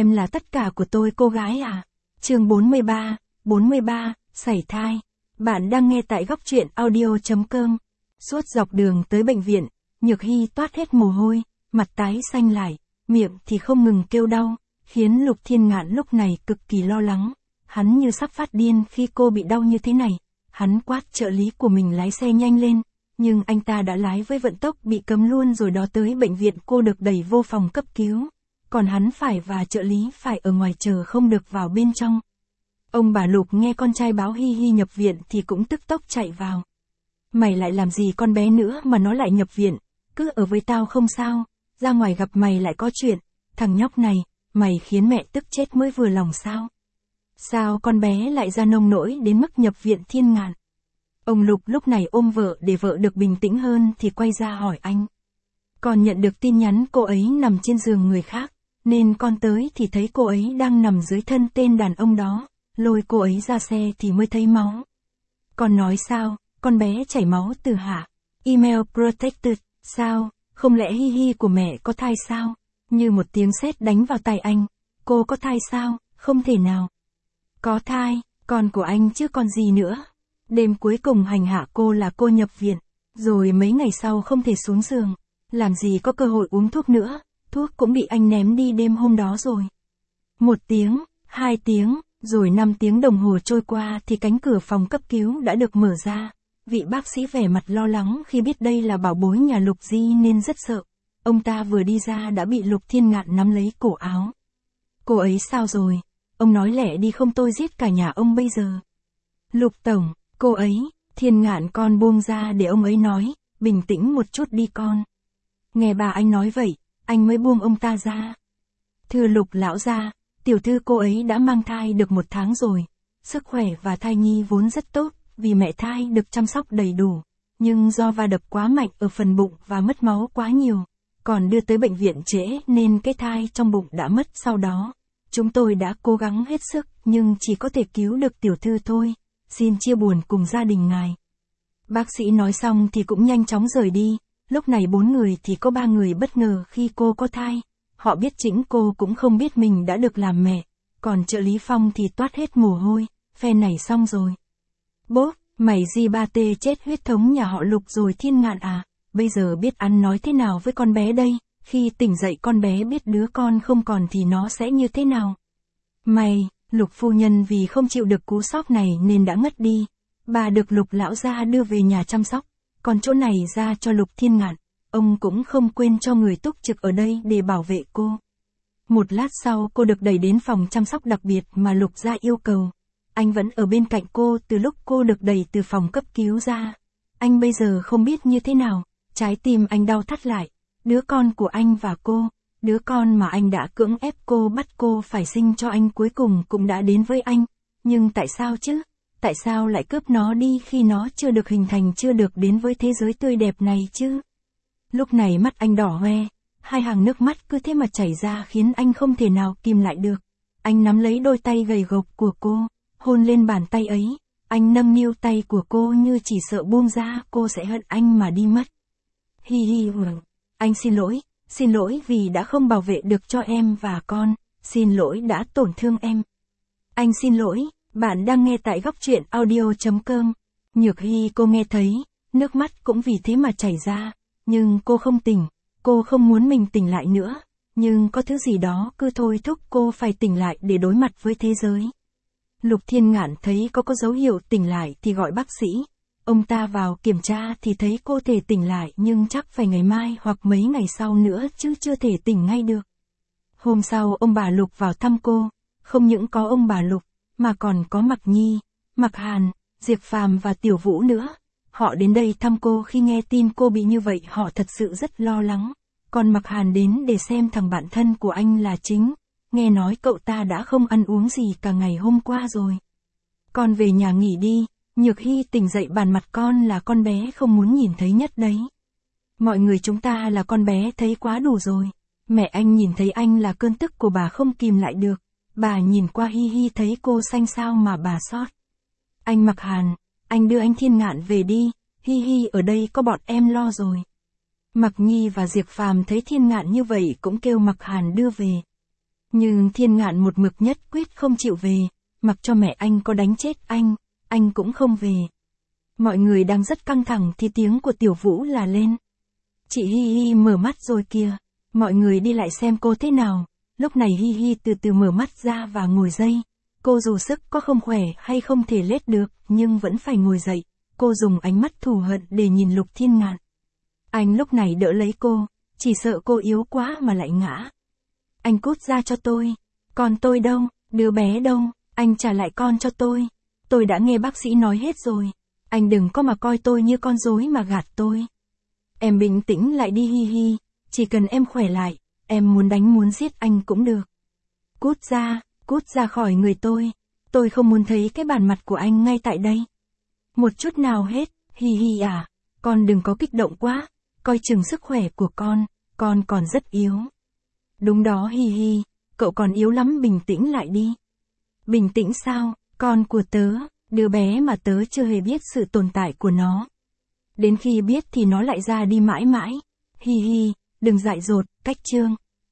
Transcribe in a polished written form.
Em là tất cả của tôi cô gái à. Chương 43, sảy thai. Bạn đang nghe tại góc truyện audio.com. Suốt dọc đường tới bệnh viện, Nhược Hy toát hết mồ hôi, mặt tái xanh lại, miệng thì không ngừng kêu đau, khiến Lục Thiên Ngạn lúc này cực kỳ lo lắng. Hắn như sắp phát điên khi cô bị đau như thế này. Hắn quát trợ lý của mình lái xe nhanh lên, nhưng anh ta đã lái với vận tốc bị cấm luôn rồi đó. Tới bệnh viện cô được đẩy vô phòng cấp cứu, còn hắn phải và trợ lý phải ở ngoài chờ không được vào bên trong. Ông bà Lục nghe con trai báo Hy Hy nhập viện thì cũng tức tốc chạy vào. Mày lại làm gì con bé nữa mà nó lại nhập viện, cứ ở với tao không sao, ra ngoài gặp mày lại có chuyện, thằng nhóc này, mày khiến mẹ tức chết mới vừa lòng sao? Sao con bé lại ra nông nỗi đến mức nhập viện Thiên Ngạn? Ông Lục lúc này ôm vợ để vợ được bình tĩnh hơn thì quay ra hỏi anh. Còn nhận được tin nhắn cô ấy nằm trên giường người khác, nên con tới thì thấy cô ấy đang nằm dưới thân tên đàn ông đó, lôi cô ấy ra xe thì mới thấy máu. Con nói sao, con bé chảy máu từ hả? Email protected, sao, không lẽ Hy Hy của mẹ có thai sao? Như một tiếng sét đánh vào tai anh, cô có thai sao? Không thể nào. Có thai, con của anh chứ còn gì nữa. Đêm cuối cùng hành hạ cô là cô nhập viện, rồi mấy ngày sau không thể xuống giường, làm gì có cơ hội uống thuốc nữa, thuốc cũng bị anh ném đi đêm hôm đó rồi. 1 tiếng, 2 tiếng, rồi 5 tiếng đồng hồ trôi qua thì cánh cửa phòng cấp cứu đã được mở ra. Vị bác sĩ vẻ mặt lo lắng khi biết đây là bảo bối nhà Lục Di nên rất sợ. Ông ta vừa đi ra đã bị Lục Thiên Ngạn nắm lấy cổ áo. Cô ấy sao rồi? Ông nói lẹ đi không tôi giết cả nhà ông bây giờ. Lục tổng, cô ấy, Thiên Ngạn con buông ra để ông ấy nói, bình tĩnh một chút đi con. Nghe bà anh nói vậy, anh mới buông ông ta ra. Thưa Lục lão gia, tiểu thư cô ấy đã mang thai được 1 tháng rồi. Sức khỏe và thai nhi vốn rất tốt, vì mẹ thai được chăm sóc đầy đủ. Nhưng do va đập quá mạnh ở phần bụng và mất máu quá nhiều, còn đưa tới bệnh viện trễ nên cái thai trong bụng đã mất sau đó. Chúng tôi đã cố gắng hết sức nhưng chỉ có thể cứu được tiểu thư thôi. Xin chia buồn cùng gia đình ngài. Bác sĩ nói xong thì cũng nhanh chóng rời đi. Lúc này 4 người thì có 3 người bất ngờ khi cô có thai. Họ biết chính cô cũng không biết mình đã được làm mẹ. Còn trợ lý Phong thì toát hết mồ hôi. Phe này xong rồi. Bố, mày G3T chết huyết thống nhà họ Lục rồi Thiên Ngạn à. Bây giờ biết ăn nói thế nào với con bé đây. Khi tỉnh dậy con bé biết đứa con không còn thì nó sẽ như thế nào. Mày, Lục phu nhân vì không chịu được cú sốc này nên đã ngất đi. Bà được Lục lão gia đưa về nhà chăm sóc. Còn chỗ này ra cho Lục Thiên Ngạn. Ông cũng không quên cho người túc trực ở đây để bảo vệ cô. Một lát sau cô được đẩy đến phòng chăm sóc đặc biệt mà Lục gia yêu cầu. Anh vẫn ở bên cạnh cô từ lúc cô được đẩy từ phòng cấp cứu ra. Anh bây giờ không biết như thế nào, trái tim anh đau thắt lại. Đứa con của anh và cô, đứa con mà anh đã cưỡng ép cô bắt cô phải sinh cho anh cuối cùng cũng đã đến với anh. Nhưng tại sao chứ? Tại sao lại cướp nó đi khi nó chưa được hình thành, chưa được đến với thế giới tươi đẹp này chứ? Lúc này mắt anh đỏ hoe, 2 hàng nước mắt cứ thế mà chảy ra khiến anh không thể nào kìm lại được. Anh nắm lấy đôi tay gầy gộc của cô, hôn lên bàn tay ấy. Anh nâng niu tay của cô như chỉ sợ buông ra cô sẽ hận anh mà đi mất. Hi hi hưởng. Anh xin lỗi vì đã không bảo vệ được cho em và con, xin lỗi đã tổn thương em. Anh xin lỗi, bạn đang nghe tại góc truyện audio.com. Nhược Hy cô nghe thấy, nước mắt cũng vì thế mà chảy ra, nhưng cô không tỉnh, cô không muốn mình tỉnh lại nữa, nhưng có thứ gì đó cứ thôi thúc cô phải tỉnh lại để đối mặt với thế giới. Lục Thiên Ngạn thấy có dấu hiệu tỉnh lại thì gọi bác sĩ. Ông ta vào kiểm tra thì thấy cô thể tỉnh lại nhưng chắc phải ngày mai hoặc mấy ngày sau nữa chứ chưa thể tỉnh ngay được. Hôm sau ông bà Lục vào thăm cô, không những có ông bà Lục, mà còn có Mặc Nhi, Mặc Hàn, Diệp Phàm và Tiểu Vũ nữa. Họ đến đây thăm cô khi nghe tin cô bị như vậy họ thật sự rất lo lắng. Còn Mặc Hàn đến để xem thằng bạn thân của anh là Chính. Nghe nói cậu ta đã không ăn uống gì cả ngày hôm qua rồi. Con về nhà nghỉ đi. Nhược Hy tỉnh dậy bàn mặt con là con bé không muốn nhìn thấy nhất đấy. Mọi người chúng ta là con bé thấy quá đủ rồi. Mẹ anh nhìn thấy anh là cơn tức của bà không kìm lại được. Bà nhìn qua Hy Hy thấy cô xanh xao mà bà xót. Anh Mặc Hàn, anh đưa anh Thiên Ngạn về đi. Hy Hy ở đây có bọn em lo rồi. Mặc Nhi và Diệp Phàm thấy Thiên Ngạn như vậy cũng kêu Mặc Hàn đưa về. Nhưng Thiên Ngạn một mực nhất quyết không chịu về, mặc cho mẹ anh có đánh chết anh cũng không về. Mọi người đang rất căng thẳng thì tiếng của Tiểu Vũ là lên. Chị Hi Hi mở mắt rồi kìa, mọi người đi lại xem cô thế nào. Lúc này Hi Hi từ từ mở mắt ra và ngồi dậy. Cô dù sức có không khỏe hay không thể lết được, nhưng vẫn phải ngồi dậy. Cô dùng ánh mắt thù hận để nhìn Lục Thiên Ngạn. Anh lúc này đỡ lấy cô, chỉ sợ cô yếu quá mà lại ngã. Anh cút ra cho tôi. Con tôi đâu, đứa bé đâu, anh trả lại con cho tôi. Tôi đã nghe bác sĩ nói hết rồi. Anh đừng có mà coi tôi như con rối mà gạt tôi. Em bình tĩnh lại đi Hi Hi, chỉ cần em khỏe lại, em muốn đánh muốn giết anh cũng được. Cút ra khỏi người tôi không muốn thấy cái bản mặt của anh ngay tại đây. Một chút nào hết, Hi Hi à, con đừng có kích động quá, coi chừng sức khỏe của con còn rất yếu. Đúng đó Hi Hi, cậu còn yếu lắm, bình tĩnh lại đi. Bình tĩnh sao, con của tớ, đứa bé mà tớ chưa hề biết sự tồn tại của nó. Đến khi biết thì nó lại ra đi mãi mãi. Hi Hi, đừng dại dột, cách chương.